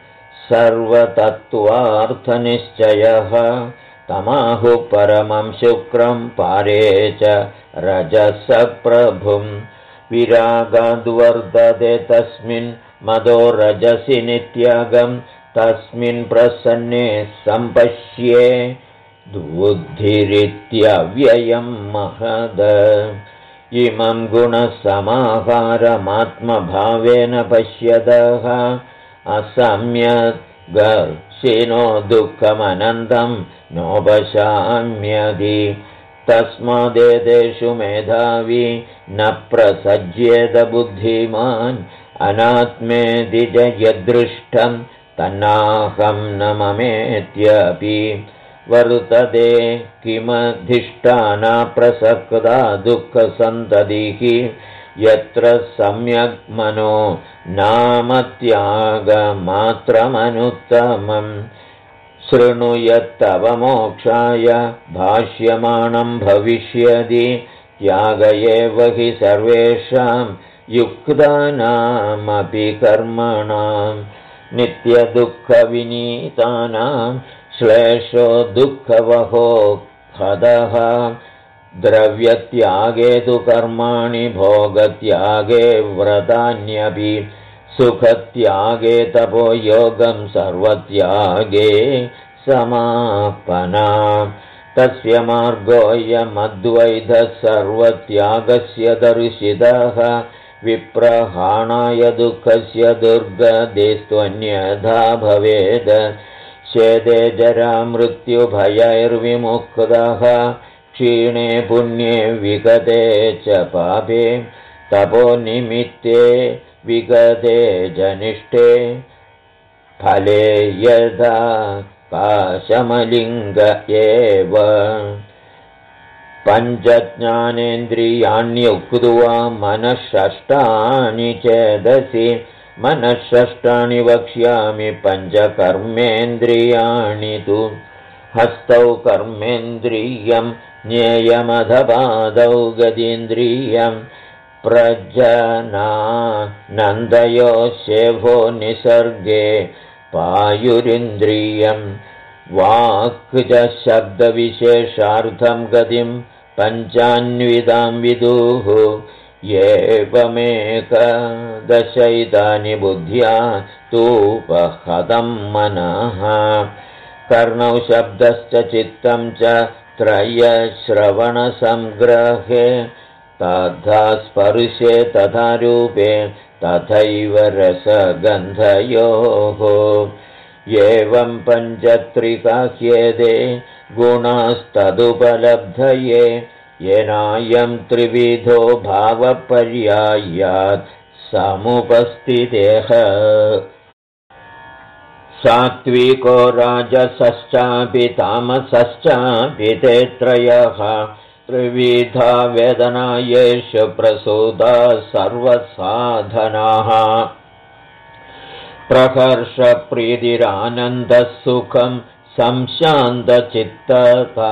सर्वतत्त्वार्थनिश्चयः तमाहुः परमं शुक्रं पारे च रजसप्रभुं विरागाद्वर्धते तस्मिन् मदो रजसि नित्यागं तस्मिन् प्रसन्ने सम्पश्ये बुद्धिरित्यव्ययं महद इमं गुणसमाहारमात्मभावेन पश्यतः असम्यग्दर्शिनो दुःखमनन्तं नोपशाम्यति तस्मादेतेषु मेधावी न प्रसज्येत बुद्धिमान् अनात्मेति च यदृष्टं तन्नाहं न ममेत्यपि वर्तते किमधिष्ठाना प्रसक्ता दुःखसन्ततिः यत्र सम्यग् मनो नामत्यागमात्रमनुत्तमम् शृणुयत्तव मोक्षाय भाष्यमाणं भविष्यति त्याग एव हि सर्वेषां युक्तानामपि कर्मणां नित्यदुःखविनीतानां श्लेषो दुःखवहो खदः द्रव्यत्यागे तु कर्माणि भोगत्यागे व्रतान्यपि सुखत्यागे तपो योगं सर्वत्यागे समापना तस्य मार्गोऽयमद्वैतः सर्वत्यागस्य दर्शितः विप्रहाणाय दुःखस्य दुर्गतिस्त्वन्यथा भवेद् शेदे जरामृत्युभयैर्विमुक्तः क्षीणे पुण्ये विगते च पापे तपोनिमित्ते विगते जनिष्ठे फले यदा पाशमलिङ्ग एव पञ्चज्ञानेन्द्रियाण्युक्त्वा मनःषष्ठानि चेदसि मनःषष्ठानि वक्ष्यामि पञ्चकर्मेन्द्रियाणि तु हस्तौ कर्मेन्द्रियं ज्ञेयमधपादौ गतीन्द्रियं प्रजनानन्दयो शेवो निसर्गे पायुरिन्द्रियं वाक् च शब्दविशेषार्थं गतिं पञ्चान्वितां विदुः एवमेकदशैतानि बुद्ध्या तूपहतं मनः कर्णौ शब्दश्च चित्तं च त्रयश्रवणसंग्रहे तथा स्पर्शे तथा रूपे तथैव रसगन्धयोः एवं पञ्चत्रिकाह्येते गुणास्तदुपलब्धये येनायं त्रिविधो भावपर्यायात् समुपस्थितेः सात्विको राजसश्चापि तामसश्चापि ते त्रयः त्रिविधा वेदना येषु प्रसूता सर्वसाधनाः प्रहर्षप्रीतिरानन्दः सुखं संशान्तचित्तता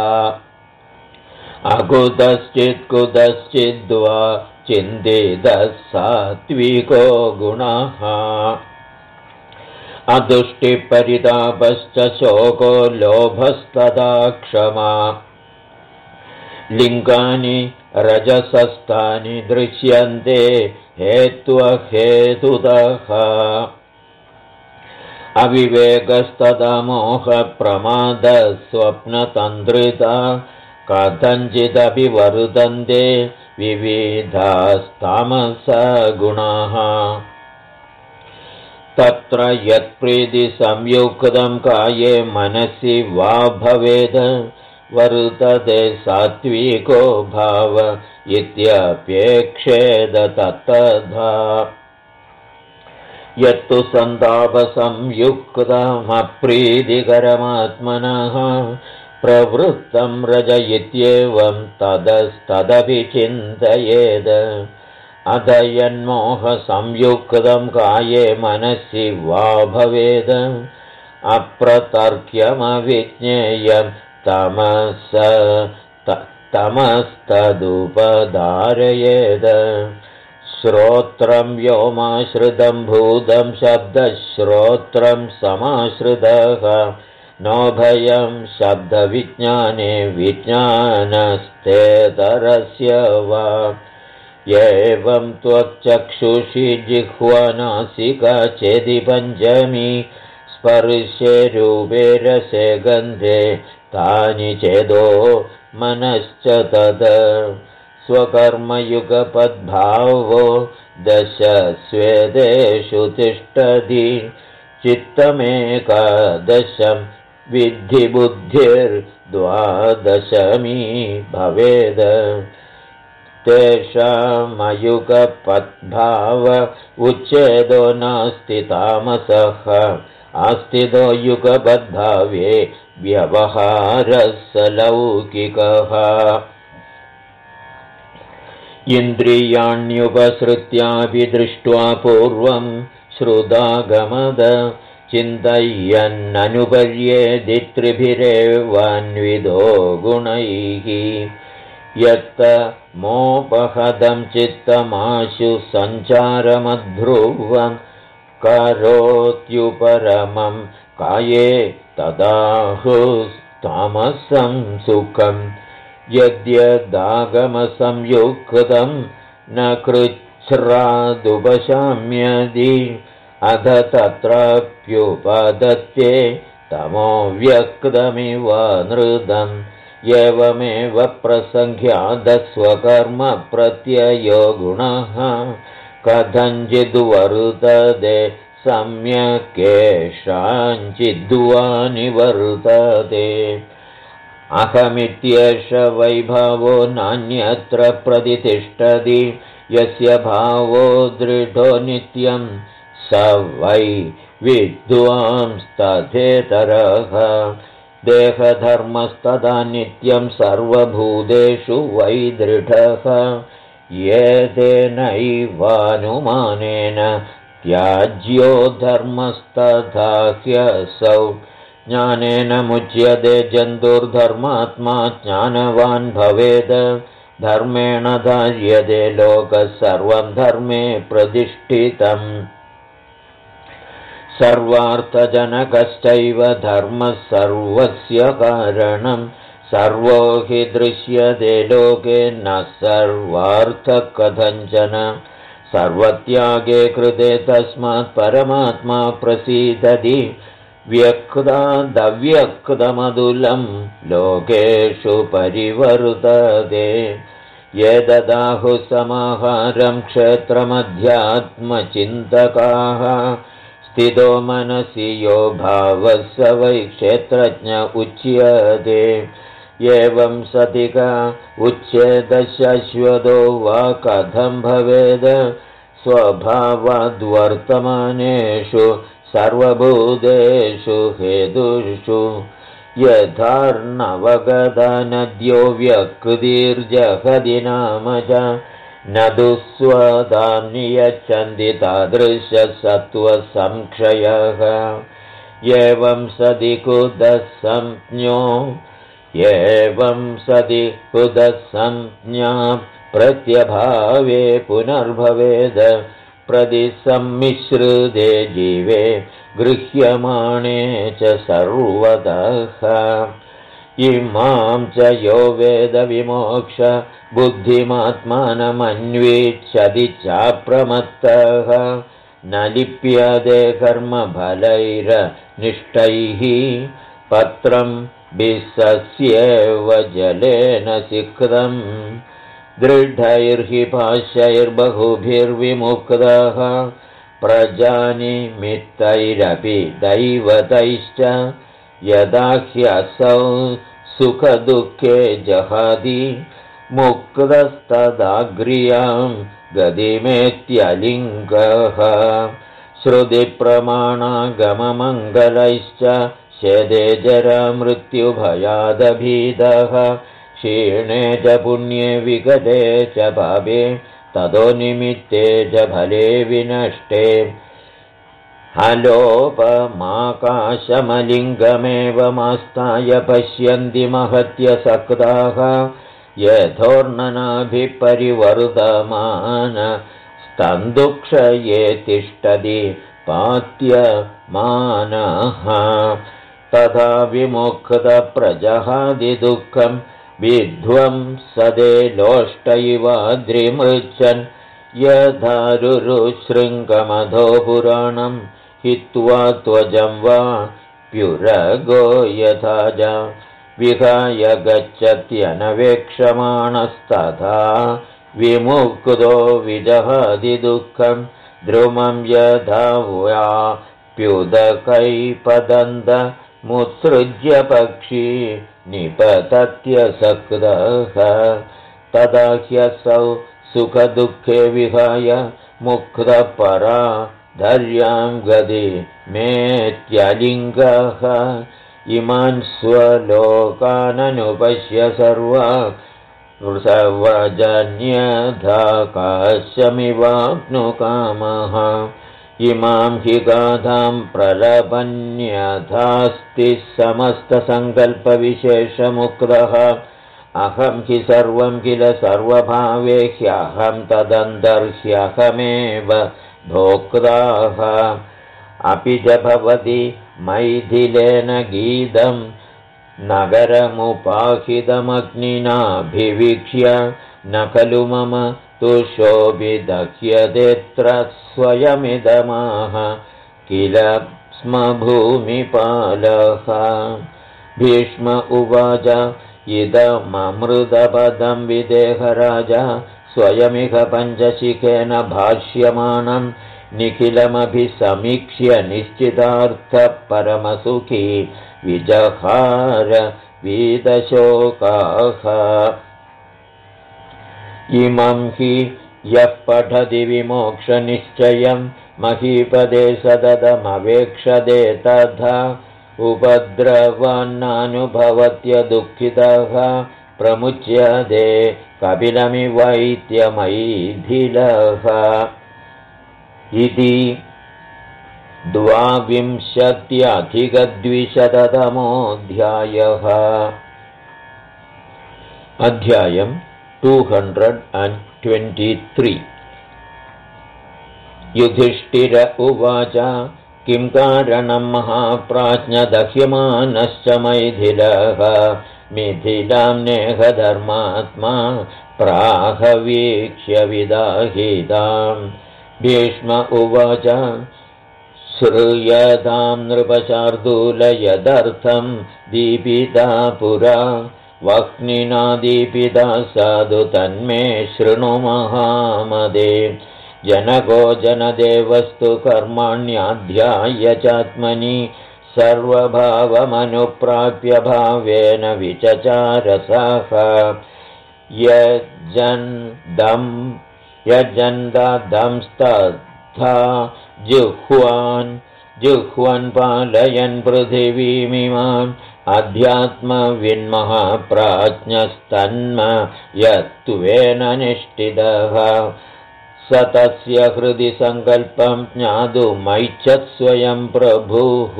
अकुतश्चित्कुतश्चिद्वा चिन्तितः सात्विको गुणः अदुष्टिपरितापश्च शोको लोभस्तदा क्षमा लिङ्गानि रजसस्तानि दृश्यन्ते हेत्वहेतुतः अविवेकस्तदा मोहप्रमादस्वप्नतन्द्रिता कथञ्चिदपि वर्धन्ते विविधास्तामसगुणाः तत्र यत्प्रीतिसंयुक्तं काये मनसि वा भवेद् वर्तते सात्विको भाव इत्यपेक्षेद तत्तथा यत्तु सन्तापसंयुक्तमप्रीतिकरमात्मनः प्रवृत्तं रजयित्येवं तदस्तदपि चिन्तयेद अध यन्मोहसंयुक्तं काये मनसि वा भवेद अप्रतर्क्यमविज्ञेयं तमस्तदुपधारयेद श्रोत्रं व्योमाश्रितं भूतं शब्दश्रोत्रं समाश्रितः नोभयं शब्दविज्ञाने विज्ञानस्तेतरस्य वा एवं त्वक्चक्षुषि जिह्वानासिका चेदि पञ्चमी स्पर्शे रूपे रसे गन्धे तानि चेदो मनश्च तद स्वकर्मयुगपद्भावो दश स्वेदेषु तिष्ठति चित्तमेकादशं विद्धि बुद्धिर्द्वादशमी भवेद तेषामयुगपद्भाव उच्छेदो नास्ति तामसः आस्तितो युगपद्भावे व्यवहारः स लौकिकः इन्द्रियाण्युपसृत्यापि दृष्ट्वा पूर्वं श्रुतागमद चिन्तयन्ननुपर्येदि त्रिभिरेवान्विदो गुणैः यत्तमोपहतं चित्तमाशु सञ्चारमध्रुवं करोत्युपरमं काये तदाहुस्तामसं सुखं यद्यदागमसंयुक्तं न कृच्छ्रादुपशाम्यदि अध तत्राप्युपदत्ते तमो व्यक्तमिव नृदम् एवमेव प्रसङ्ख्यादस्वकर्मप्रत्ययो गुणः कथञ्चिद्वर्तते सम्यक्केषाञ्चिद्वा निवर्तते अहमित्येष वैभावो नान्यत्र प्रतितिष्ठति यस्य भावो दृढो नित्यं स वै विद्वांस्तथेतरः देहधर्मस्तदा नित्यं सर्वभूतेषु वै दृढः येतेनैवानुमानेन त्याज्यो धर्मस्तथा ह्यसौ ज्ञानेन मुच्यते जन्तुर्धर्मात्मा ज्ञानवान् भवेद धर्मेण धार्यते लोकः सर्वं धर्मे प्रतिष्ठितम् सर्वार्थजनकश्चैव धर्मः सर्वस्य कारणं सर्वो हि दृश्यते लोके न सर्वार्थः कथञ्चन सर्वत्यागे कृते तस्मात् परमात्मा प्रसीदति व्यक्तादव्यक्तमतुलं लोकेषु परिवर्तते एतदाहुः समाहारं क्षेत्रमध्यात्मचिन्तकाः स्थितो मनसि यो भावः स वै क्षेत्रज्ञ उच्यते एवं सतिका उच्येदशाश्वतो वा कथं भवेद स्वभावाद्वर्तमानेषु सर्वभूतेषु हेतुषु यथार्णवगता नद्यो व्यकृतिर्जहति नाम च न दुःस्वदां नियच्छन्ति तादृशसत्त्वसंक्षयः एवं सति कुतसंज्ञा प्रत्यभावे पुनर्भवेद प्रतिसम्मिश्रिते जीवे गृह्यमाणे च सर्वतः इमां च यो वेदविमोक्ष बुद्धिमात्मानमन्वीच्छति चाप्रमत्तः न लिप्यते कर्मफलैरनिष्टैः पत्रं बिस्सस्येव जलेन सिक्तम् दृढैर्हि भाष्यैर्बहुभिर्विमुक्तः प्रजानिमित्तैरपि दैवतैश्च यदा ह्यसौ सुखदुःखे जहाति मुक्तस्तदाग्र्यां गतिमेत्यलिङ्गः श्रुतिप्रमाणागममङ्गलैश्च शेदे जरामृत्युभयादभीदः क्षीणे च पुण्ये विगते च पापे ततो निमित्ते च भले विनष्टे हलोपमाकाशमलिङ्गमेवमास्ताय पश्यन्ति महत्यसक्ताः यथोर्णनाभिपरिवर्धमान स्तन्दुक्षये तिष्ठति पात्यमानः तथा विमुक्तप्रजहादिदुःखं विध्वंसदे लोष्टैवाद्रिमृच्छन् यधारुरुशृङ्गमधो पुराणं हित्वा त्वजं वा प्युरगो यथा च विहाय गच्छत्यनवेक्षमाणस्तथा विमुक्तो विजहादिदुःखं द्रुमं यथा वा प्युदकैपदन्तमुत्सृज्य पक्षी निपतत्यसक्तः तदा ह्यसौ सुखदुःखे विहाय मुक्तपरा धर्यां गदि मेत्यलिङ्गः इमान् स्वलोकाननुपश्य सर्वा वृषव्रजन्यधाकाशमिवाप्नुकामः इमां हि गाधां प्रलपन्यथास्ति समस्तसङ्कल्पविशेषमुक्तः अहं हि सर्वं किल सर्वभावे ह्यहं तदन्तर्ह्यहमेव भोक्ताः अपि च भवति मैथिलेन गीतं नगरमुपाहितमग्निनाभिवीक्ष्य न खलु मम तुषोभिदह्यतेऽत्र स्वयमिदमाह किल स्म भूमिपालः भीष्म उवाच इदममृतपदं विदेहराजा स्वयमिह पञ्चशिखेन भाष्यमाणं निखिलमभिसमीक्ष्य निश्चितार्थपरमसुखी विजहार वीतशोकाः इमं हि यः पठति विमोक्षनिश्चयं महीपदे सततमवेक्षते तथा उपद्रवान्नानुभवत्य दुःखितः प्रमुच्यते कपिलमिवैत्यमैथिलः इति 22अधिकद्विशततमोऽध्यायः अध्यायं 223 युधिष्ठिर उवाच किं कारणं महाप्राज्ञदह्यमानश्च मैथिलः मिथिलां नेहधर्मात्मा प्राहवीक्ष्य विदाहितां भीष्म उवाच श्रूयतां नृपशार्दूल यदर्थं दीपिता पुरा वह्निना दीपिता साधु तन्मे शृणु महामदे जनको जनदेवस्तु कर्माण्याध्याय चात्मनि सर्वभावमनुप्राप्य भावेन विचचारसः यजन्दंस्तथा जुह्वन् पालयन् पृथिवीमिमाम् अध्यात्मविन्महाप्राज्ञस्तन्मयत्वेन निष्ठितः स तस्य हृदि सङ्कल्पं ज्ञातुमैच्छत् स्वयं प्रभुः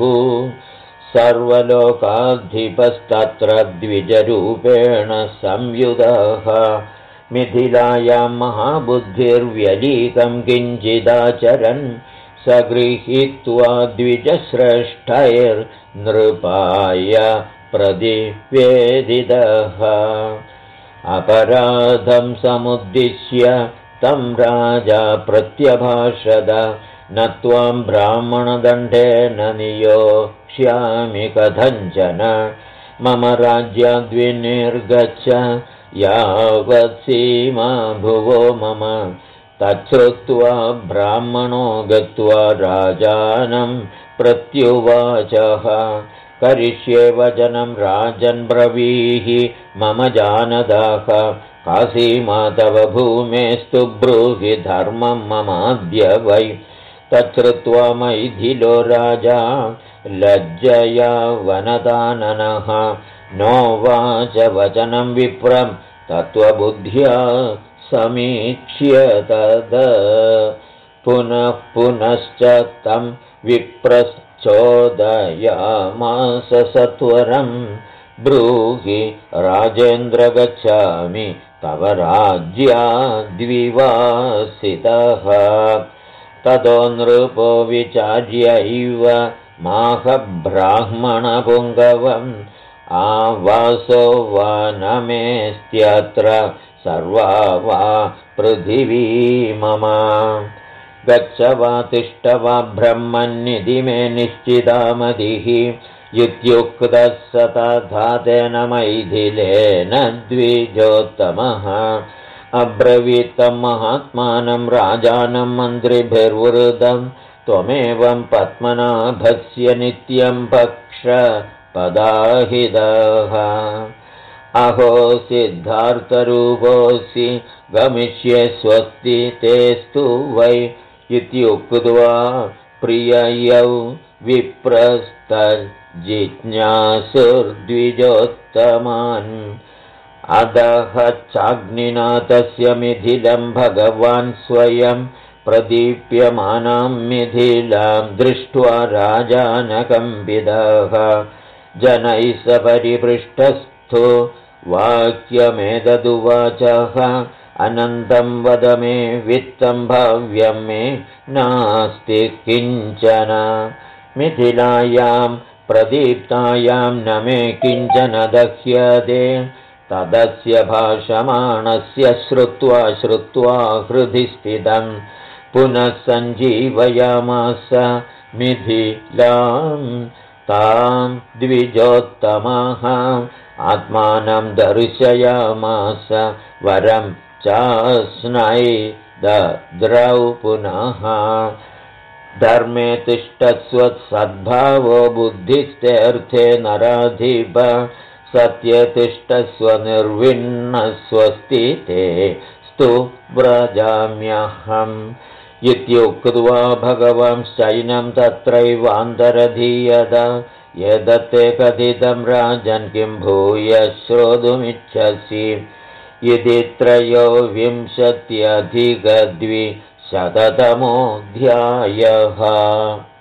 सर्वलोकाधिपस्तत्र द्विजरूपेण संयुतः मिथिलायां महाबुद्धिर्व्यलीकं किञ्चिदाचरन् स गृहीत्वा द्विजश्रेष्ठैर्नृपाय प्रतिवेदितः अपराधं समुद्दिश्य तं राजा प्रत्यभाषद न त्वां ब्राह्मणदण्डेन नियोक्ष्यामि कथञ्चन मम राज्याद्विनिर्गच्छ यावत् सीमा भुवो मम तच्छ्रुत्वा ब्राह्मणो गत्वा राजानं प्रत्युवाचः करिष्ये वचनं राजन् ब्रवीहि मम जानदाः कासीमा तव भूमेस्तु ब्रूहि धर्मं ममाद्य वै तच्छ्रुत्वा मैथिलो राजा लज्जया वनदाननः नोवाच वचनं विप्रं तत्त्वबुद्ध्या समीक्ष्य तद पुनः पुनश्च तं विप्रश्चोदयामास सत्वरं ब्रूहि राजेन्द्र गच्छामि तव राज्याद्विवासितः ततो नृपो विचार्यैव माहब्राह्मणपुङ्गवम् आवासो वा न मेस्त्यत्र सर्वा वा पृथिवी मम गच्छ वा तिष्ठ वा ब्रह्मन्निधि मे निश्चितामतिः इत्युक्तः स तथा तेन मैथिलेन द्विजोत्तमः अब्रवीतं महात्मानं राजानं मन्त्रिभिर्वृतं त्वमेवं पद्मनाभस्य नित्यं पक्षपदाहितः अहो सिद्धार्थरूपोऽसि गमिष्ये स्वस्ति तेस्तु वै इत्युक्त्वा प्रिययौ विप्रस्तजिज्ञासुर्द्विजोत्तमान् अधः चाग्निना तस्य मिथिलं भगवान् स्वयं प्रदीप्यमानां मिथिलां दृष्ट्वा राजानकम्पितः जनैः स परिपृष्टस्थो वाक्यमेतदुवाचः अनन्तं वद मे वित्तं भव्यं मे नास्ति किञ्चन मिथिलायां प्रदीप्तायां न मे किञ्चन दह्यते तदस्य भाषमाणस्य श्रुत्वा हृदि स्थितं पुनः सञ्जीवयामास मिथिलां तां द्विजोत्तमः आत्मानं दर्शयामास वरं चास्नै दद्रौ पुनः धर्मे तिष्ठस्व सद्भावो बुद्धिस्तेऽर्थे नराधिप सत्ये तिष्ठस्व निर्विण्णस्वस्ति ते स्तु व्रजाम्यहम् इत्युक्त्वा भगवांश्चैनं तत्रैवान्तरधीयत यदत्ते कथितं राजन् किं भूय श्रोतुमिच्छसि इति 23:अधिक 200तमोऽध्यायः।